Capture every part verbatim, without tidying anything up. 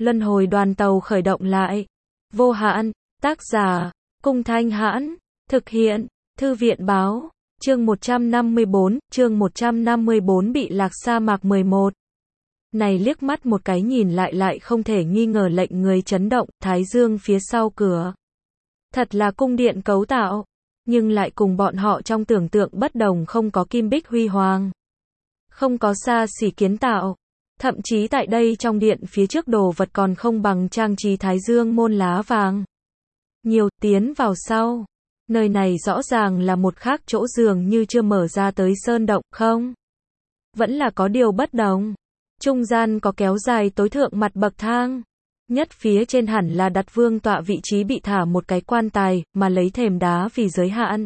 Luân hồi đoàn tàu khởi động lại. Vô hạn, tác giả, Cung Thanh Hãn, thực hiện, Thư viện Báo, chương một trăm năm mươi bốn, chương một trăm năm mươi bốn bị lạc sa mạc mười một. Này liếc mắt một cái nhìn lại lại không thể nghi ngờ lệnh người chấn động, Thái Dương phía sau cửa. Thật là cung điện cấu tạo, nhưng lại cùng bọn họ trong tưởng tượng bất đồng, không có kim bích huy hoàng, không có xa xỉ kiến tạo. Thậm chí tại đây trong điện phía trước đồ vật còn không bằng trang trí Thái Dương môn lá vàng. Nhiều, tiến vào sau. Nơi này rõ ràng là một khác chỗ, dường như chưa mở ra tới sơn động, không? Vẫn là có điều bất đồng. Trung gian có kéo dài tối thượng mặt bậc thang. Nhất phía trên hẳn là đặt vương tọa vị trí bị thả một cái quan tài, mà lấy thềm đá vì giới hạn.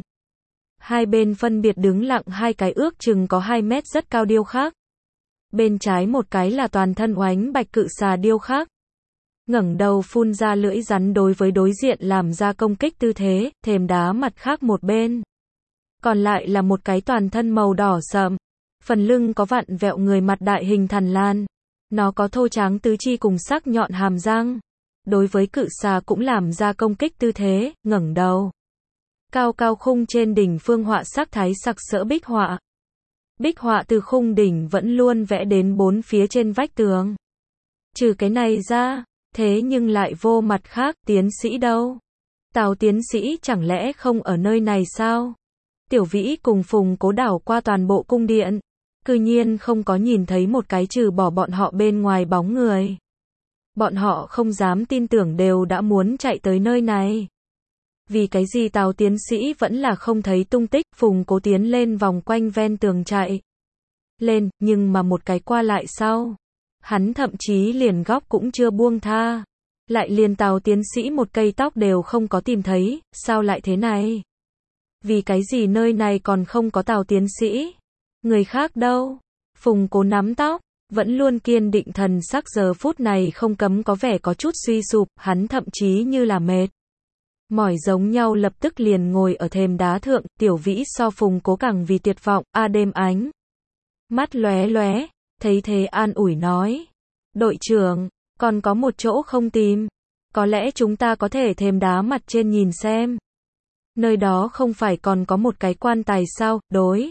Hai bên phân biệt đứng lặng hai cái ước chừng có hai mét rất cao điêu khắc. Bên trái một cái là toàn thân oánh bạch cự xà điêu khắc. Ngẩng đầu phun ra lưỡi rắn đối với đối diện làm ra công kích tư thế, thềm đá mặt khác một bên. Còn lại là một cái toàn thân màu đỏ sậm. Phần lưng có vặn vẹo người mặt đại hình thằn lan. Nó có thô tráng tứ chi cùng sắc nhọn hàm răng. Đối với cự xà cũng làm ra công kích tư thế, ngẩng đầu. Cao cao khung trên đỉnh phương họa sắc thái sặc sỡ bích họa. Bích họa từ khung đỉnh vẫn luôn vẽ đến bốn phía trên vách tường. Trừ cái này ra, thế nhưng lại vô mặt khác, tiến sĩ đâu? Tào tiến sĩ chẳng lẽ không ở nơi này sao? Tiểu Vĩ cùng Phùng Cố đảo qua toàn bộ cung điện. Cư nhiên không có nhìn thấy một cái trừ bỏ bọn họ bên ngoài bóng người. Bọn họ không dám tin tưởng, đều đã muốn chạy tới nơi này. Vì cái gì Tào tiến sĩ vẫn là không thấy tung tích? Phùng Cố tiến lên vòng quanh ven tường chạy lên, nhưng mà một cái qua lại sau. Hắn thậm chí liền góc cũng chưa buông tha. Lại liền Tào tiến sĩ một cây tóc đều không có tìm thấy, sao lại thế này? Vì cái gì nơi này còn không có Tào tiến sĩ? Người khác đâu? Phùng Cố nắm tóc, vẫn luôn kiên định thần sắc giờ phút này không cấm có vẻ có chút suy sụp, hắn thậm chí như là mệt mỏi giống nhau, lập tức liền ngồi ở thềm đá thượng. Tiểu Vĩ so Phùng Cố càng vì tuyệt vọng, a đêm ánh mắt lóe lóe, thấy thế an ủi nói: "Đội trưởng, còn có một chỗ không tìm, có lẽ chúng ta có thể thềm đá mặt trên nhìn xem. Nơi đó không phải còn có một cái quan tài sao?" "Đối,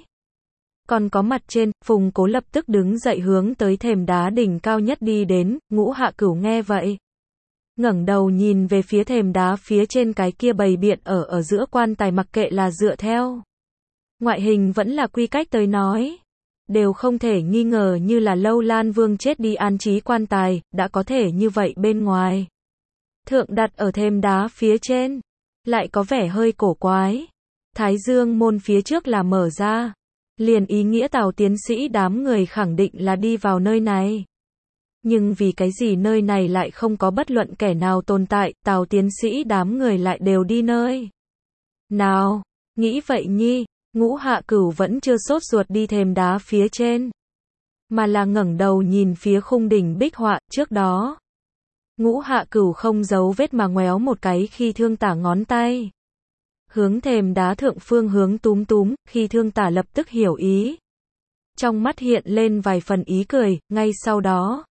còn có mặt trên." Phùng Cố lập tức đứng dậy hướng tới thềm đá đỉnh cao nhất đi đến. Ngũ Hạ Cửu nghe vậy, ngẩng đầu nhìn về phía thềm đá phía trên cái kia bày biện ở ở giữa quan tài, mặc kệ là dựa theo ngoại hình vẫn là quy cách tới nói, đều không thể nghi ngờ như là Lâu Lan Vương chết đi an trí quan tài, đã có thể như vậy bên ngoài thượng đặt ở thềm đá phía trên, lại có vẻ hơi cổ quái. Thái Dương môn phía trước là mở ra, liền ý nghĩa Tào tiến sĩ đám người khẳng định là đi vào nơi này. Nhưng vì cái gì nơi này lại không có bất luận kẻ nào tồn tại? Tào tiến sĩ đám người lại đều đi nơi nào? Nghĩ vậy nhi, Ngũ Hạ Cửu vẫn chưa sốt ruột đi thềm đá phía trên, mà là ngẩng đầu nhìn phía khung đỉnh bích họa. Trước đó, Ngũ Hạ Cửu không giấu vết mà ngoéo một cái khi thương tả ngón tay, hướng thềm đá thượng phương hướng túm túm. Khi thương tả lập tức hiểu ý, trong mắt hiện lên vài phần ý cười. Ngay sau đó,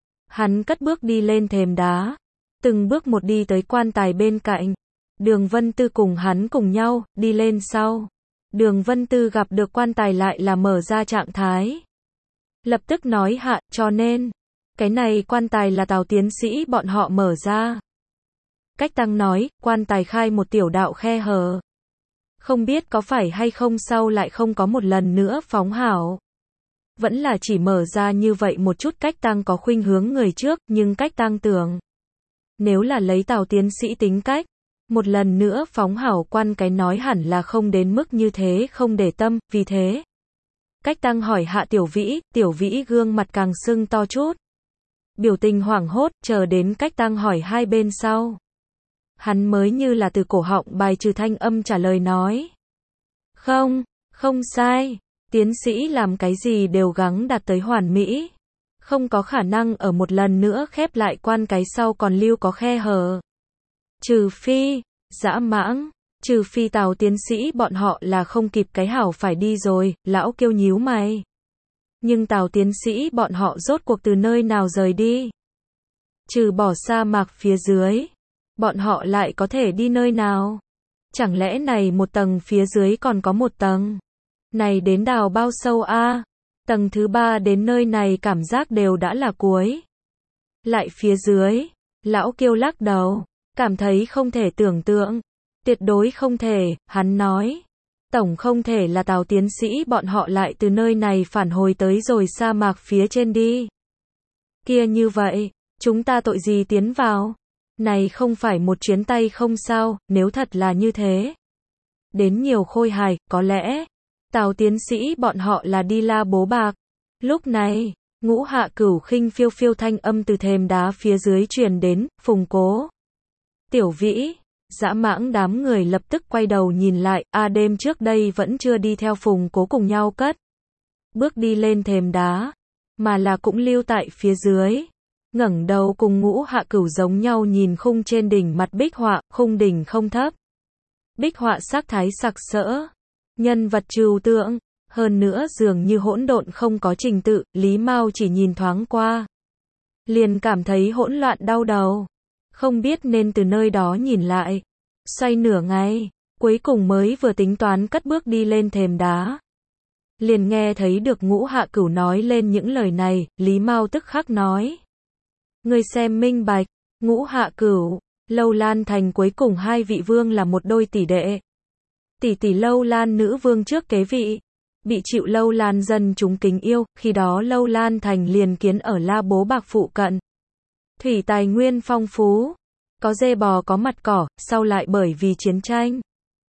hắn cất bước đi lên thềm đá, từng bước một đi tới quan tài bên cạnh. Đường Vân Tư cùng hắn cùng nhau đi lên sau. Đường Vân Tư gặp được quan tài lại là mở ra trạng thái, lập tức nói: "Hạ, cho nên cái này quan tài là Tào tiến sĩ bọn họ mở ra." Cách Tăng nói: "Quan tài khai một tiểu đạo khe hở, không biết có phải hay không sau lại không có một lần nữa phóng hảo. Vẫn là chỉ mở ra như vậy một chút." Cách Tăng có khuynh hướng người trước, nhưng Cách Tăng tưởng, nếu là lấy Tào tiến sĩ tính cách, một lần nữa phóng hảo quan cái nói hẳn là không đến mức như thế không để tâm. Vì thế, Cách Tăng hỏi Hạ Tiểu Vĩ. Tiểu Vĩ gương mặt càng sưng to chút, biểu tình hoảng hốt, chờ đến Cách Tăng hỏi hai bên sau, hắn mới như là từ cổ họng bài trừ thanh âm trả lời nói: "Không, không sai. Tiến sĩ làm cái gì đều gắng đạt tới hoàn mỹ, không có khả năng ở một lần nữa khép lại quan cái sau còn lưu có khe hở. Trừ phi, dã mãng, trừ phi Tào tiến sĩ bọn họ là không kịp cái hảo phải đi rồi." Lão Kiêu nhíu mày. Nhưng Tào tiến sĩ bọn họ rốt cuộc từ nơi nào rời đi? Trừ bỏ sa mạc phía dưới, bọn họ lại có thể đi nơi nào? Chẳng lẽ này một tầng phía dưới còn có một tầng? Này đến đào bao sâu a? Tầng thứ ba đến nơi này cảm giác đều đã là cuối. Lại phía dưới, lão Kiêu lắc đầu, cảm thấy không thể tưởng tượng. Tuyệt đối không thể, hắn nói. Tổng không thể là Tào tiến sĩ bọn họ lại từ nơi này phản hồi tới rồi sa mạc phía trên đi. Kia như vậy, chúng ta tội gì tiến vào? Này không phải một chuyến tay không sao, nếu thật là như thế. Đến nhiều khôi hài, có lẽ, Tào tiến sĩ bọn họ là đi La Bố Bạc. Lúc này, Ngũ Hạ Cửu khinh phiêu phiêu thanh âm từ thềm đá phía dưới truyền đến, Phùng Cố. Tiểu Vĩ, Dã Mãng đám người lập tức quay đầu nhìn lại, a đêm trước đây vẫn chưa đi theo Phùng Cố cùng nhau cất. Bước đi lên thềm đá, mà là cũng lưu tại phía dưới. Ngẩng đầu cùng Ngũ Hạ Cửu giống nhau nhìn khung trên đỉnh mặt bích họa, khung đỉnh không thấp. Bích họa sắc thái sặc sỡ, nhân vật trừu tượng, hơn nữa dường như hỗn độn không có trình tự, Lý Mao chỉ nhìn thoáng qua. Liền cảm thấy hỗn loạn đau đầu, không biết nên từ nơi đó nhìn lại. Xoay nửa ngày, cuối cùng mới vừa tính toán cất bước đi lên thềm đá. Liền nghe thấy được Ngũ Hạ Cửu nói lên những lời này, Lý Mao tức khắc nói. Ngươi xem minh bạch, Ngũ Hạ Cửu, Lâu Lan Thành cuối cùng hai vị vương là một đôi tỷ đệ. Tỷ tỷ Lâu Lan nữ vương trước kế vị, bị chịu Lâu Lan dân chúng kính yêu, khi đó Lâu Lan Thành liền kiến ở La Bố Bạc phụ cận. Thủy tài nguyên phong phú, có dê bò có mặt cỏ, sau lại bởi vì chiến tranh,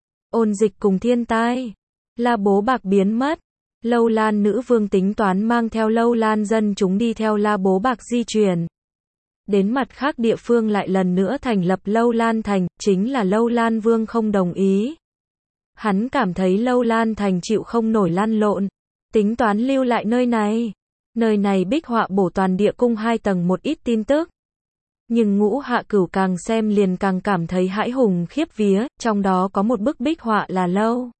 ôn dịch cùng thiên tai, La Bố Bạc biến mất. Lâu Lan nữ vương tính toán mang theo Lâu Lan dân chúng đi theo La Bố Bạc di chuyển. Đến mặt khác địa phương lại lần nữa thành lập Lâu Lan Thành, chính là Lâu Lan vương không đồng ý. Hắn cảm thấy Lâu Lan Thành chịu không nổi lăn lộn, tính toán lưu lại nơi này. Nơi này bích họa bổ toàn địa cung hai tầng một ít tin tức. Nhưng Ngũ Hạ Cửu càng xem liền càng cảm thấy hãi hùng khiếp vía, trong đó có một bức bích họa là Lâu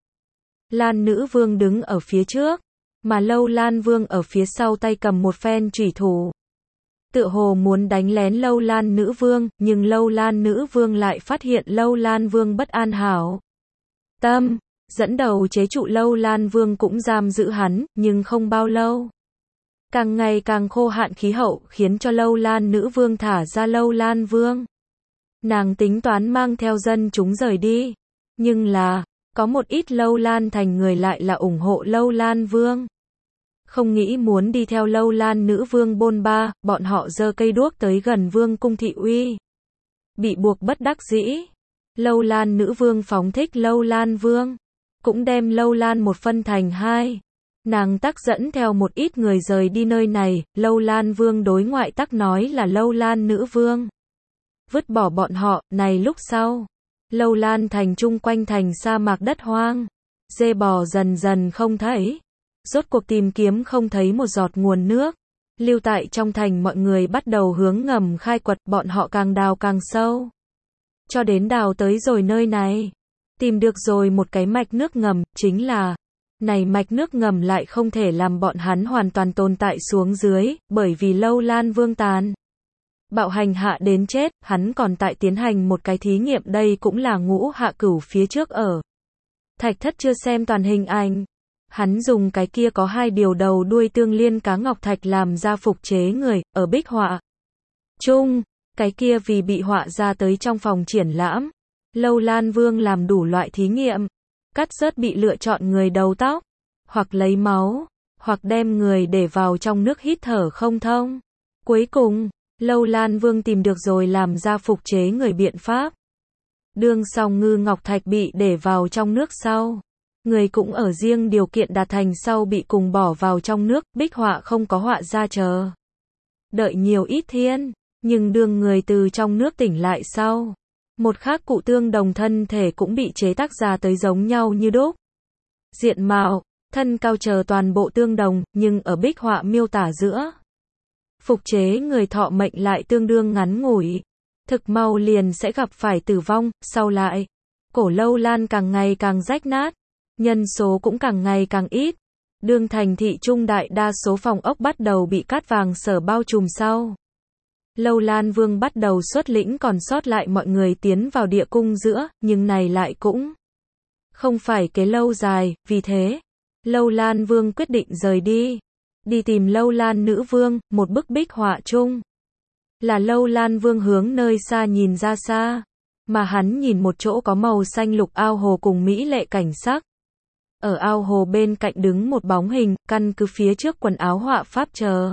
Lan nữ vương đứng ở phía trước, mà Lâu Lan vương ở phía sau tay cầm một phen chủy thủ. Tựa hồ muốn đánh lén Lâu Lan nữ vương, nhưng Lâu Lan nữ vương lại phát hiện Lâu Lan vương bất an hảo tâm, dẫn đầu chế trụ Lâu Lan vương cũng giam giữ hắn, nhưng không bao lâu. Càng ngày càng khô hạn khí hậu khiến cho Lâu Lan nữ vương thả ra Lâu Lan vương. Nàng tính toán mang theo dân chúng rời đi, nhưng là, có một ít Lâu Lan Thành người lại là ủng hộ Lâu Lan vương. Không nghĩ muốn đi theo Lâu Lan nữ vương bôn ba, bọn họ giơ cây đuốc tới gần vương cung thị uy. Bị buộc bất đắc dĩ. Lâu Lan nữ vương phóng thích Lâu Lan vương, cũng đem Lâu Lan một phân thành hai. Nàng tắc dẫn theo một ít người rời đi nơi này, Lâu Lan vương đối ngoại tắc nói là Lâu Lan nữ vương. Vứt bỏ bọn họ, này lúc sau. Lâu Lan Thành chung quanh thành sa mạc đất hoang. Dê bò dần dần không thấy. Rốt cuộc tìm kiếm không thấy một giọt nguồn nước. Lưu tại trong thành mọi người bắt đầu hướng ngầm khai quật, bọn họ càng đào càng sâu. Cho đến đào tới rồi nơi này. Tìm được rồi một cái mạch nước ngầm, chính là này mạch nước ngầm lại không thể làm bọn hắn hoàn toàn tồn tại xuống dưới, bởi vì Lâu Lan vương tàn bạo hành hạ đến chết, hắn còn tại tiến hành một cái thí nghiệm, đây cũng là Ngũ Hạ Cửu phía trước ở thạch thất chưa xem toàn hình ảnh. Hắn dùng cái kia có hai điều đầu đuôi tương liên cá ngọc thạch làm ra phục chế người, ở bích họa chung, cái kia vì bị họa ra tới trong phòng triển lãm. Lâu Lan vương làm đủ loại thí nghiệm, cắt rớt bị lựa chọn người đầu tóc, hoặc lấy máu, hoặc đem người để vào trong nước hít thở không thông. Cuối cùng, Lâu Lan vương tìm được rồi làm ra phục chế người biện pháp. Đương song ngư ngọc thạch bị để vào trong nước sau, người cũng ở riêng điều kiện đạt thành sau bị cùng bỏ vào trong nước, bích họa không có họa ra chờ. Đợi nhiều ít thiên, nhưng đương người từ trong nước tỉnh lại sau, một khác cụ tương đồng thân thể cũng bị chế tác ra tới giống nhau như đúc. Diện mạo, thân cao chờ toàn bộ tương đồng, nhưng ở bích họa miêu tả giữa. Phục chế người thọ mệnh lại tương đương ngắn ngủi. Thực mau liền sẽ gặp phải tử vong, sau lại. Cổ Lâu Lan càng ngày càng rách nát. Nhân số cũng càng ngày càng ít. Đương thành thị trung đại đa số phòng ốc bắt đầu bị cát vàng sở bao trùm sau. Lâu Lan Vương bắt đầu xuất lĩnh còn sót lại mọi người tiến vào địa cung giữa, nhưng này lại cũng không phải kế lâu dài, vì thế, Lâu Lan Vương quyết định rời đi, đi tìm Lâu Lan Nữ Vương, một bức bích họa chung. Là Lâu Lan Vương hướng nơi xa nhìn ra xa, mà hắn nhìn một chỗ có màu xanh lục ao hồ cùng mỹ lệ cảnh sắc. Ở ao hồ bên cạnh đứng một bóng hình, căn cứ phía trước quần áo họa pháp chờ.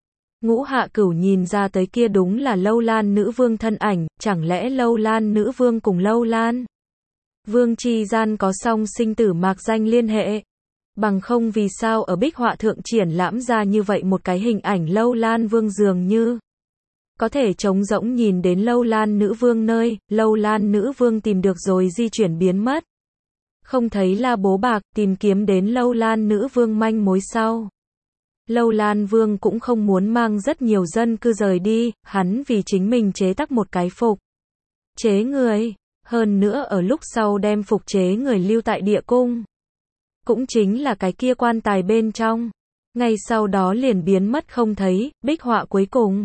Ngũ Hạ Cửu nhìn ra tới kia đúng là Lâu Lan Nữ Vương thân ảnh, chẳng lẽ Lâu Lan Nữ Vương cùng Lâu Lan Vương chi gian có song sinh tử mạc danh liên hệ? Bằng không vì sao ở bích họa thượng triển lãm ra như vậy một cái hình ảnh Lâu Lan Vương dường như có thể trống rỗng nhìn đến Lâu Lan Nữ Vương nơi, Lâu Lan Nữ Vương tìm được rồi di chuyển biến mất. Không thấy La Bố Bạc, tìm kiếm đến Lâu Lan Nữ Vương manh mối sau. Lâu Lan Vương cũng không muốn mang rất nhiều dân cư rời đi, hắn vì chính mình chế tác một cái phục chế người, hơn nữa ở lúc sau đem phục chế người lưu tại địa cung. Cũng chính là cái kia quan tài bên trong. Ngay sau đó liền biến mất không thấy, bích họa cuối cùng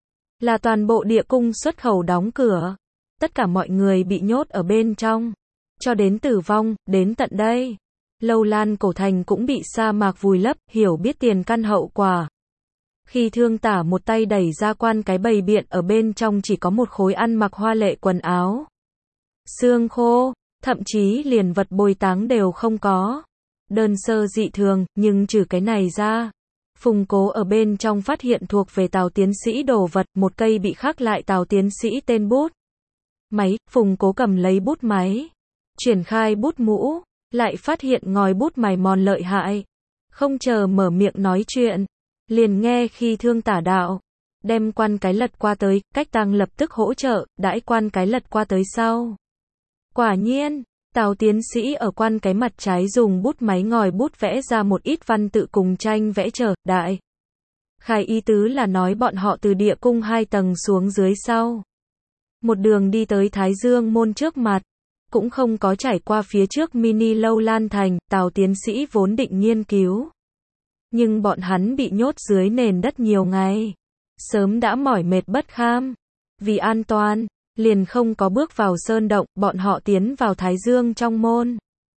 là toàn bộ địa cung xuất khẩu đóng cửa. Tất cả mọi người bị nhốt ở bên trong, cho đến tử vong, đến tận đây. Lâu Lan cổ thành cũng bị sa mạc vùi lấp, hiểu biết tiền căn hậu quả. Khi Thương Tả một tay đẩy ra quan cái bầy biện ở bên trong chỉ có một khối ăn mặc hoa lệ quần áo, xương khô, thậm chí liền vật bồi táng đều không có. Đơn sơ dị thường, nhưng trừ cái này ra, Phùng Cố ở bên trong phát hiện thuộc về Tào tiến sĩ đồ vật, một cây bị khắc lại Tào tiến sĩ tên bút máy. Phùng Cố cầm lấy bút máy, triển khai bút mũ, lại phát hiện ngòi bút mài mòn lợi hại. Không chờ mở miệng nói chuyện, liền nghe khi Thương Tả đạo, đem quan cái lật qua tới, Cách Tăng lập tức hỗ trợ, đãi quan cái lật qua tới sau. Quả nhiên, Tào tiến sĩ ở quan cái mặt trái dùng bút máy ngòi bút vẽ ra một ít văn tự cùng tranh vẽ trở, đại. Khai ý tứ là nói bọn họ từ địa cung hai tầng xuống dưới sau. Một đường đi tới Thái Dương môn trước mặt. Cũng không có trải qua phía trước mini Lâu Lan thành, Tào tiến sĩ vốn định nghiên cứu. Nhưng bọn hắn bị nhốt dưới nền đất nhiều ngày. Sớm đã mỏi mệt bất kham. Vì an toàn, liền không có bước vào sơn động, bọn họ tiến vào Thái Dương trong môn.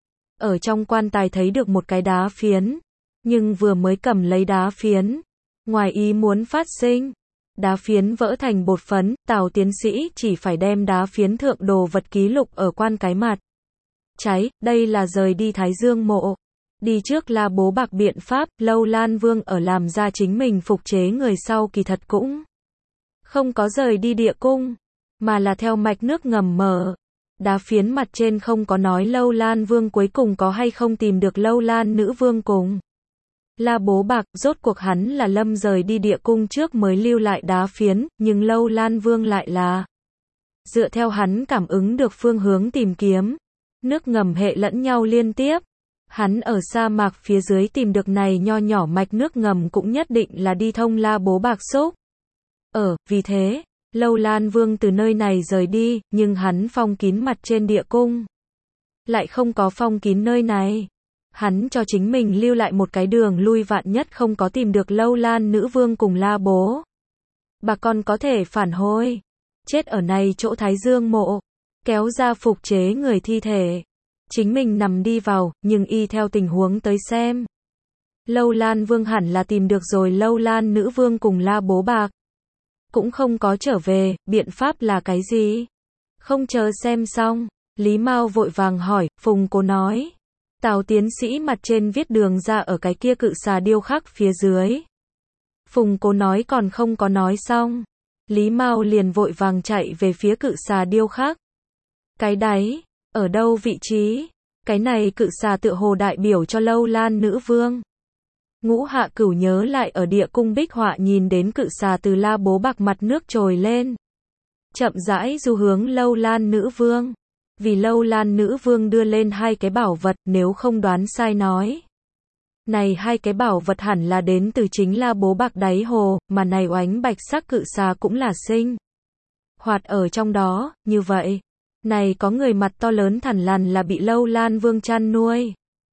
Ở trong quan tài thấy được một cái đá phiến. Nhưng vừa mới cầm lấy đá phiến, ngoài ý muốn phát sinh. Đá phiến vỡ thành bột phấn, Tào tiến sĩ chỉ phải đem đá phiến thượng đồ vật ký lục ở quan cái mặt cháy, đây là rời đi Thái Dương mộ. Đi trước La Bố Bạc biện pháp, Lâu Lan Vương ở làm ra chính mình phục chế người sau kỳ thật cũng không có rời đi địa cung, mà là theo mạch nước ngầm mở. Đá phiến mặt trên không có nói Lâu Lan Vương cuối cùng có hay không tìm được Lâu Lan Nữ Vương cùng La Bố Bạc. Rốt cuộc hắn là lâm rời đi địa cung trước mới lưu lại đá phiến, nhưng Lâu Lan Vương lại là dựa theo hắn cảm ứng được phương hướng tìm kiếm. Nước ngầm hệ lẫn nhau liên tiếp. Hắn ở sa mạc phía dưới tìm được này nho nhỏ mạch nước ngầm cũng nhất định là đi thông La Bố Bạc xúc. Ở, vì thế, Lâu Lan Vương từ nơi này rời đi, nhưng hắn phong kín mặt trên địa cung. Lại không có phong kín nơi này. Hắn cho chính mình lưu lại một cái đường lui vạn nhất không có tìm được Lâu Lan Nữ Vương cùng La Bố Bạc còn có thể phản hồi. Chết ở này chỗ Thái Dương mộ. Kéo ra phục chế người thi thể. Chính mình nằm đi vào, nhưng y theo tình huống tới xem. Lâu Lan Vương hẳn là tìm được rồi Lâu Lan Nữ Vương cùng La Bố Bạc. Cũng không có trở về, biện pháp là cái gì? Không chờ xem xong, Lý Mao vội vàng hỏi, Phùng Cố nói. Tào tiến sĩ mặt trên viết đường ra ở cái kia cự xà điêu khắc phía dưới. Phùng Cố nói còn không có nói xong. Lý Mao liền vội vàng chạy về phía cự xà điêu khắc. Cái đáy, ở đâu vị trí? Cái này cự xà tựa hồ đại biểu cho Lâu Lan Nữ Vương. Ngũ Hạ Cửu nhớ lại ở địa cung bích họa nhìn đến cự xà từ La Bố Bạc mặt nước trồi lên. Chậm rãi du hướng Lâu Lan Nữ Vương. Vì Lâu Lan Nữ Vương đưa lên hai cái bảo vật, nếu không đoán sai nói. Này hai cái bảo vật hẳn là đến từ chính La Bố Bạc đáy hồ, mà này oánh bạch sắc cự xà cũng là sinh hoạt ở trong đó, như vậy. Này có người mặt to lớn thằn lằn là bị Lâu Lan Vương chăn nuôi.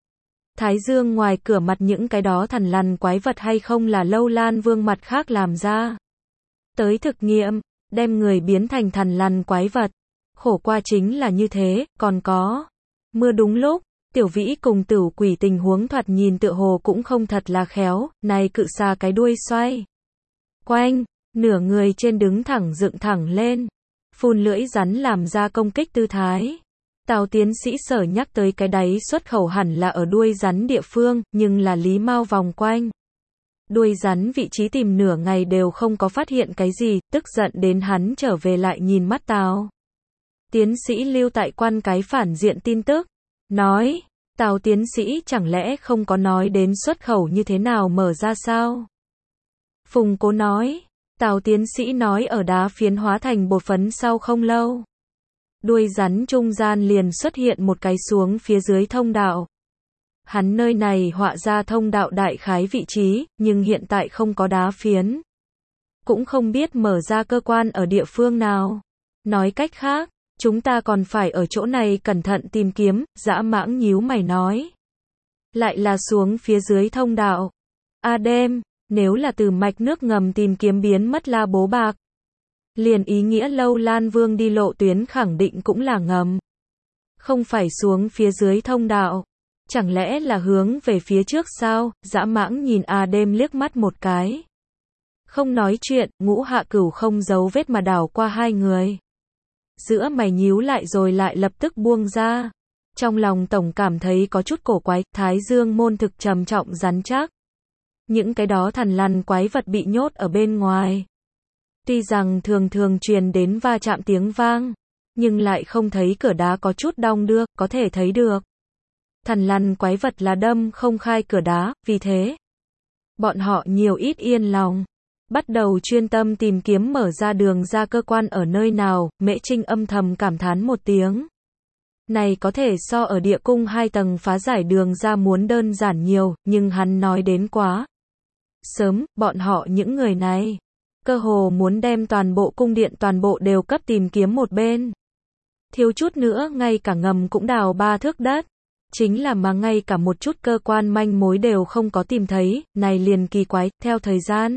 Thái Dương ngoài cửa mặt những cái đó thằn lằn quái vật hay không là Lâu Lan Vương mặt khác làm ra. tới thực nghiệm, đem người biến thành thằn lằn quái vật. Khổ qua chính là như thế, còn có. Mưa đúng lúc, Tiểu Vĩ cùng Tửu Quỷ tình huống thoạt nhìn tựa hồ cũng không thật là khéo, này cự xà cái đuôi xoay quanh, nửa người trên đứng thẳng dựng thẳng lên, phun lưỡi rắn làm ra công kích tư thái. Tào tiến sĩ Sở nhắc tới cái đáy xuất khẩu hẳn là ở đuôi rắn địa phương, nhưng là Lý Mao vòng quanh đuôi rắn vị trí tìm nửa ngày đều không có phát hiện cái gì, tức giận đến hắn trở về lại nhìn mắt Tào tiến sĩ lưu tại quan cái phản diện tin tức, nói, Tào tiến sĩ chẳng lẽ không có nói đến xuất khẩu như thế nào mở ra sao? Phùng Cố nói, Tào tiến sĩ nói ở đá phiến hóa thành bột phấn sau không lâu. Đuôi rắn trung gian liền xuất hiện một cái xuống phía dưới thông đạo. Hắn nơi này họa ra thông đạo đại khái vị trí, nhưng hiện tại không có đá phiến. Cũng không biết mở ra cơ quan ở địa phương nào. Nói cách khác, chúng ta còn phải ở chỗ này cẩn thận tìm kiếm, Dã Mãng nhíu mày nói. Lại là xuống phía dưới thông đạo. A đêm, nếu là từ mạch nước ngầm tìm kiếm biến mất La Bố Bạc. Liền ý nghĩa Lâu Lan Vương đi lộ tuyến khẳng định cũng là ngầm. Không phải xuống phía dưới thông đạo. Chẳng lẽ là hướng về phía trước sao? Dã Mãng nhìn A đêm liếc mắt một cái. Không nói chuyện, Ngũ Hạ Cửu không giấu vết mà đảo qua hai người. Giữa mày nhíu lại rồi lại lập tức buông ra. Trong lòng tổng cảm thấy có chút cổ quái, Thái Dương môn thực trầm trọng rắn chắc. Những cái đó thằn lằn quái vật bị nhốt ở bên ngoài. Tuy rằng thường thường truyền đến va chạm tiếng vang, nhưng lại không thấy cửa đá có chút đong đưa, có thể thấy được. Thằn lằn quái vật là đâm không khai cửa đá, vì thế, bọn họ nhiều ít yên lòng. Bắt đầu chuyên tâm tìm kiếm mở ra đường ra cơ quan ở nơi nào, Mễ Trinh âm thầm cảm thán một tiếng. Này có thể so ở địa cung hai tầng phá giải đường ra muốn đơn giản nhiều, nhưng hắn nói đến quá sớm, bọn họ những người này, cơ hồ muốn đem toàn bộ cung điện toàn bộ đều cấp tìm kiếm một bên. Thiếu chút nữa ngay cả ngầm cũng đào ba thước đất. Chính là mà ngay cả một chút cơ quan manh mối đều không có tìm thấy, này liền kỳ quái, theo thời gian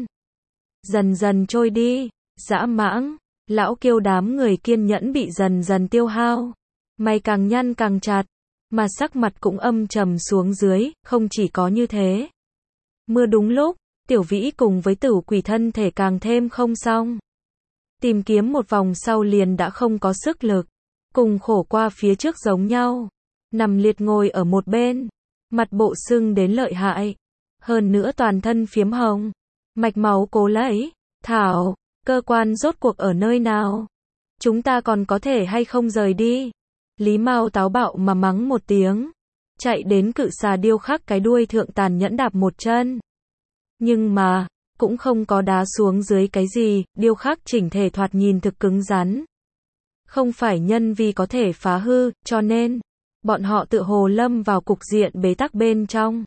dần dần trôi đi, Dã Mãng, Lão Kiêu đám người kiên nhẫn bị dần dần tiêu hao. Mày càng nhăn càng chặt, mà sắc mặt cũng âm trầm xuống dưới, không chỉ có như thế. Mưa đúng lúc, Tiểu Vĩ cùng với Tửu Quỷ thân thể càng thêm không xong. Tìm kiếm một vòng sau liền đã không có sức lực, cùng khổ qua phía trước giống nhau. Nằm liệt ngồi ở một bên, mặt bộ sưng đến lợi hại, hơn nữa toàn thân phiếm hồng, mạch máu cố lấy. Thảo, cơ quan rốt cuộc ở nơi nào? Chúng ta còn có thể hay không rời đi? Lý Mao táo bạo mà mắng một tiếng, chạy đến cự xà điêu khắc cái đuôi thượng tàn nhẫn đạp một chân. Nhưng mà, cũng không có đá xuống dưới cái gì, điêu khắc chỉnh thể thoạt nhìn thực cứng rắn. Không phải nhân vì có thể phá hư, cho nên bọn họ tự hồ lâm vào cục diện bế tắc bên trong.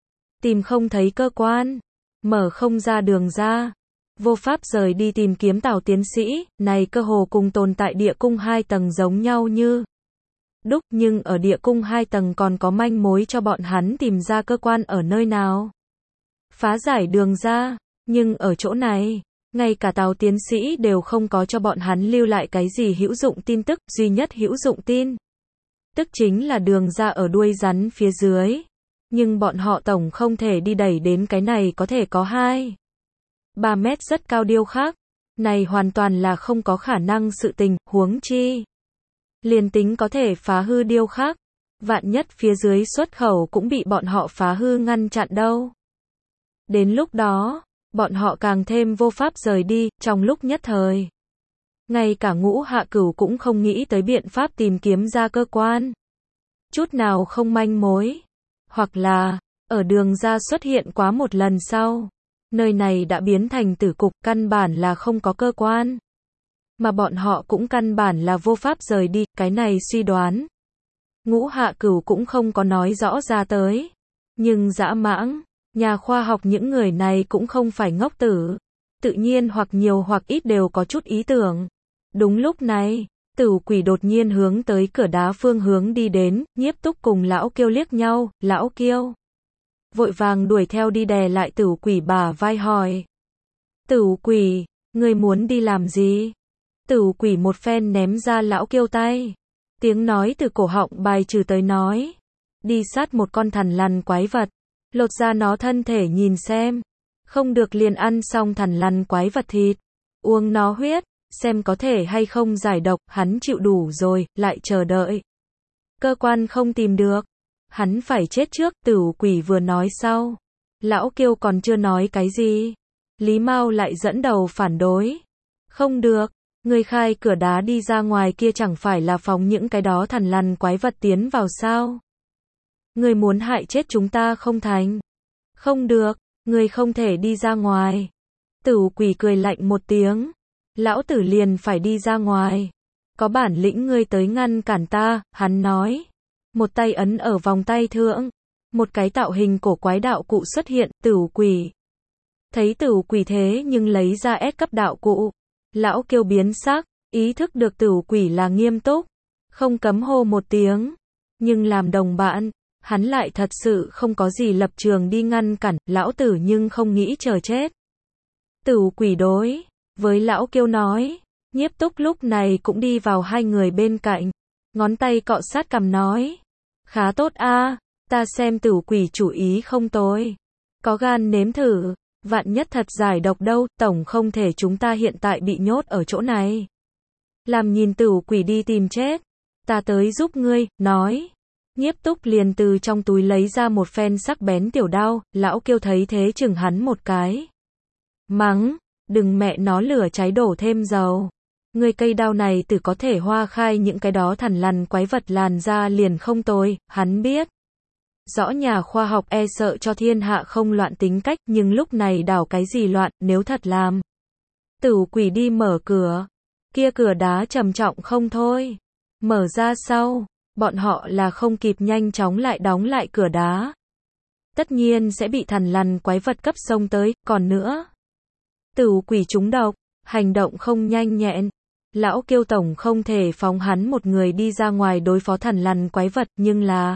Tìm không thấy cơ quan, mở không ra đường ra, vô pháp rời đi tìm kiếm Tào tiến sĩ, này cơ hồ cùng tồn tại địa cung hai tầng giống nhau như đúc, nhưng ở địa cung hai tầng còn có manh mối cho bọn hắn tìm ra cơ quan ở nơi nào. Phá giải đường ra, nhưng ở chỗ này, ngay cả Tào tiến sĩ đều không có cho bọn hắn lưu lại cái gì hữu dụng tin tức, duy nhất hữu dụng tin tức chính là đường ra ở đuôi rắn phía dưới. Nhưng bọn họ tổng không thể đi đẩy đến cái này có thể có hai ba mét rất cao điêu khắc. Này hoàn toàn là không có khả năng sự tình, huống chi. Liền tính có thể phá hư điêu khắc, vạn nhất phía dưới xuất khẩu cũng bị bọn họ phá hư ngăn chặn đâu. Đến lúc đó, bọn họ càng thêm vô pháp rời đi, trong lúc nhất thời. Ngay cả Ngũ Hạ Cửu cũng không nghĩ tới biện pháp tìm kiếm ra cơ quan. Chút nào không manh mối. Hoặc là, ở đường ra xuất hiện quá một lần sau. Nơi này đã biến thành tử cục, căn bản là không có cơ quan. Mà bọn họ cũng căn bản là vô pháp rời đi, cái này suy đoán. Ngũ Hạ Cửu cũng không có nói rõ ra tới. Nhưng Dã Mãng, nhà khoa học những người này cũng không phải ngốc tử. Tự nhiên hoặc nhiều hoặc ít đều có chút ý tưởng. Đúng lúc này, Tửu Quỷ đột nhiên hướng tới cửa đá phương hướng đi đến, Nhiếp Túc cùng Lão Kiêu liếc nhau, Lão Kiêu vội vàng đuổi theo đi đè lại Tửu Quỷ bả vai hỏi. Tửu Quỷ, Ngươi muốn đi làm gì? Tử quỷ một phen ném ra lão Kiêu tay. Tiếng nói từ cổ họng bài trừ tới nói. Đi sát một con thằn lằn quái vật. Lột ra nó thân thể nhìn xem. Không được liền ăn xong thằn lằn quái vật thịt. Uống nó huyết. Xem có thể hay không giải độc. Hắn chịu đủ rồi, lại chờ đợi. Cơ quan không tìm được. Hắn phải chết trước. Tử quỷ vừa nói sau. Lão Kiêu còn chưa nói cái gì. Lý Mao lại dẫn đầu phản đối. Không được. Ngươi khai cửa đá đi ra ngoài kia chẳng phải là phóng những cái đó thằn lằn quái vật tiến vào sao? Ngươi muốn hại chết chúng ta không thành? Không được, ngươi không thể đi ra ngoài. Tử quỷ cười lạnh một tiếng. Lão tử liền phải đi ra ngoài. Có bản lĩnh ngươi tới ngăn cản ta, hắn nói. Một tay ấn ở vòng tay thượng. Một cái tạo hình cổ quái đạo cụ xuất hiện, tử quỷ. Thấy tử quỷ thế nhưng lấy ra S cấp đạo cụ. Lão Kiêu biến sắc, ý thức được tử quỷ là nghiêm túc. Không cấm hô một tiếng. Nhưng làm đồng bạn, hắn lại thật sự không có gì lập trường đi ngăn cản, lão tử nhưng không nghĩ chờ chết. Tử quỷ đối với lão Kiêu nói. Nhiếp Túc lúc này cũng đi vào hai người bên cạnh. Ngón tay cọ sát cằm nói. Khá tốt a, ta xem tử quỷ chủ ý không tồi. Có gan nếm thử. Vạn nhất thật giải độc đâu, tổng không thể chúng ta hiện tại bị nhốt ở chỗ này. Làm nhìn tử quỷ đi tìm chết. Ta tới giúp ngươi, nói. Nhiếp Túc liền từ trong túi lấy ra một phen sắc bén tiểu đao, lão Kiêu thấy thế chừng hắn một cái. Mắng, đừng mẹ nó lửa cháy đổ thêm dầu. Ngươi cây đao này tử có thể hoa khai những cái đó thằn lằn quái vật làn ra liền không tồi, hắn biết. Rõ nhà khoa học e sợ cho thiên hạ không loạn tính cách, nhưng lúc này đảo cái gì loạn, nếu thật làm. Tử quỷ đi mở cửa. Kia cửa đá trầm trọng không thôi. Mở ra sau, bọn họ là không kịp nhanh chóng lại đóng lại cửa đá. Tất nhiên sẽ bị thằn lằn quái vật cấp xông tới, còn nữa. Tử quỷ trúng độc, hành động không nhanh nhẹn. Lão Kiêu tổng không thể phóng hắn một người đi ra ngoài đối phó thằn lằn quái vật, nhưng là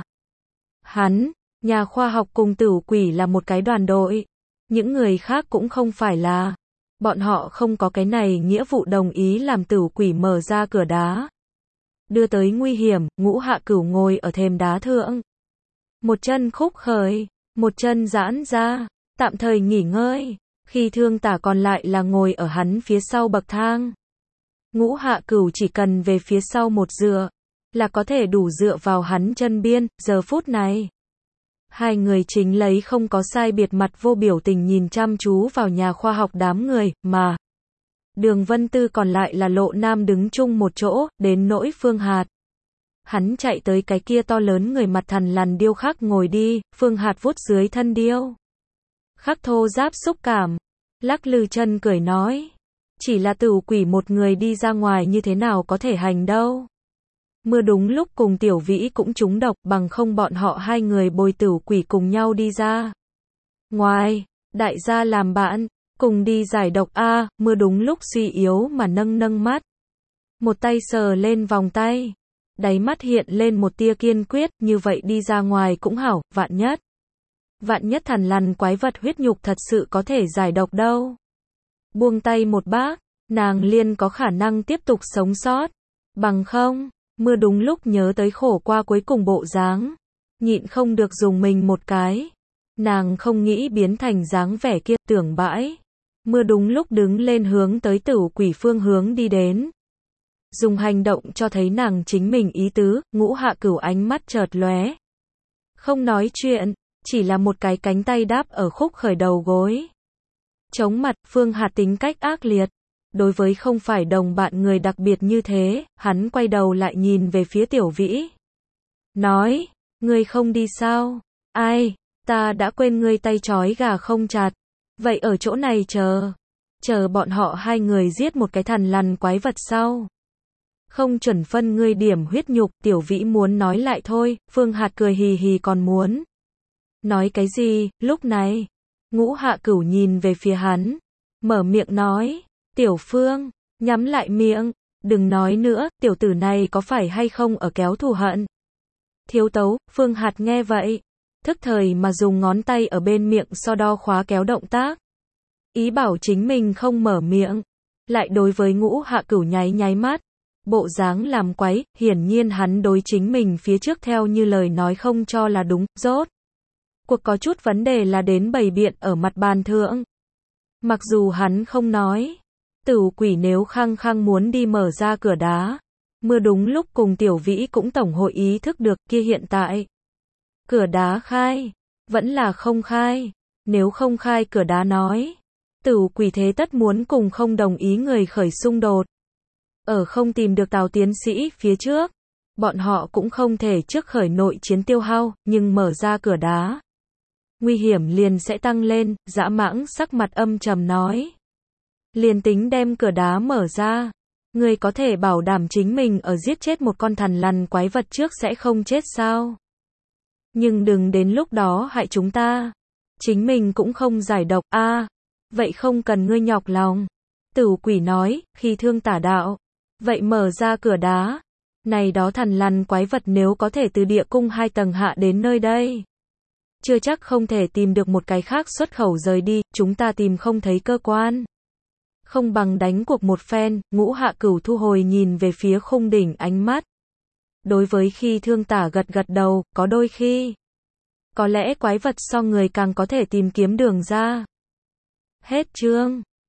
hắn, nhà khoa học cùng tử quỷ là một cái đoàn đội. Những người khác cũng không phải là. Bọn họ không có cái này nghĩa vụ đồng ý làm tử quỷ mở ra cửa đá. Đưa tới nguy hiểm, Ngũ Hạ Cửu ngồi ở thềm đá thượng. Một chân khúc khởi, một chân giãn ra, tạm thời nghỉ ngơi. Khi Thương Tả còn lại là ngồi ở hắn phía sau bậc thang. Ngũ Hạ Cửu chỉ cần về phía sau một dựa, là có thể đủ dựa vào hắn chân biên, giờ phút này. Hai người chính lấy không có sai biệt mặt vô biểu tình nhìn chăm chú vào nhà khoa học đám người, mà Đường Vân Tư còn lại là Lộ Nam đứng chung một chỗ, đến nỗi Phương Hạt. Hắn chạy tới cái kia to lớn người mặt thằn lằn điêu khắc ngồi đi, Phương Hạt vuốt dưới thân điêu khắc thô giáp xúc cảm, lắc lư chân cười nói. Chỉ là tử quỷ một người đi ra ngoài như thế nào có thể hành đâu. Mưa đúng lúc cùng Tiểu Vĩ cũng trúng độc, bằng không bọn họ hai người bồi tử quỷ cùng nhau đi ra ngoài, đại gia làm bạn, cùng đi giải độc a. Mưa đúng lúc suy yếu mà nâng nâng mắt, một tay sờ lên vòng tay, đáy mắt hiện lên một tia kiên quyết, như vậy đi ra ngoài cũng hảo, vạn nhất. Vạn nhất thằn lằn quái vật huyết nhục thật sự có thể giải độc đâu. Buông tay một bác, nàng liên có khả năng tiếp tục sống sót. Bằng không, mưa đúng lúc nhớ tới khổ qua cuối cùng bộ dáng. Nhịn không được dùng mình một cái. Nàng không nghĩ biến thành dáng vẻ kia, tưởng bãi. Mưa đúng lúc đứng lên hướng tới tử quỷ phương hướng đi đến. Dùng hành động cho thấy nàng chính mình ý tứ, Ngũ Hạ Cửu ánh mắt chợt lóe. Không nói chuyện, chỉ là một cái cánh tay đáp ở khúc khởi đầu gối. Chống mặt, Phương Hạt tính cách ác liệt. Đối với không phải đồng bạn người đặc biệt như thế, hắn quay đầu lại nhìn về phía Tiểu Vĩ. Nói, ngươi không đi sao? Ai, ta đã quên ngươi tay trói gà không chặt. Vậy ở chỗ này chờ. Chờ bọn họ hai người giết một cái thằn lằn quái vật sau. Không chuẩn phân ngươi điểm huyết nhục, Tiểu Vĩ muốn nói lại thôi, Phương Hạt cười hì hì còn muốn. Nói cái gì, lúc này? Ngũ Hạ Cửu nhìn về phía hắn. Mở miệng nói. Tiểu Phương, nhắm lại miệng. Đừng nói nữa, tiểu tử này có phải hay không ở kéo thù hận? Thiếu tấu, Phương Hạt nghe vậy. Thức thời mà dùng ngón tay ở bên miệng so đo khóa kéo động tác. Ý bảo chính mình không mở miệng. lại đối với Ngũ Hạ Cửu nháy nháy mắt. Bộ dáng làm quái, hiển nhiên hắn đối chính mình phía trước theo như lời nói không cho là đúng, rốt. Cuộc có chút vấn đề là đến bày biện ở mặt bàn thượng. Mặc dù hắn không nói, Tửu Quỷ nếu khăng khăng muốn đi mở ra cửa đá, mưa đúng lúc cùng Tiểu Vĩ cũng tổng hội ý thức được kia hiện tại. Cửa đá khai, vẫn là không khai, nếu không khai cửa đá nói, Tửu Quỷ thế tất muốn cùng không đồng ý người khởi xung đột. Ở không tìm được Tào tiến sĩ phía trước, bọn họ cũng không thể trước khởi nội chiến tiêu hao, nhưng mở ra cửa đá, nguy hiểm liền sẽ tăng lên, Dã Mãng sắc mặt âm trầm nói. Liền tính đem cửa đá mở ra, người có thể bảo đảm chính mình ở giết chết một con thằn lằn quái vật trước sẽ không chết sao? Nhưng đừng đến lúc đó hại chúng ta. Chính mình cũng không giải độc, a à, vậy không cần ngươi nhọc lòng. Tửu Quỷ nói, khi thương tả đạo. Vậy mở ra cửa đá. Này đó thằn lằn quái vật nếu có thể từ địa cung hai tầng hạ đến nơi đây, chưa chắc không thể tìm được một cái khác xuất khẩu rời đi, chúng ta tìm không thấy cơ quan. Không bằng đánh cuộc một phen, Ngũ Hạ Cửu thu hồi nhìn về phía khung đỉnh ánh mắt. Đối với khi thương tả gật gật đầu, có đôi khi, có lẽ quái vật so người càng có thể tìm kiếm đường ra. Hết chương.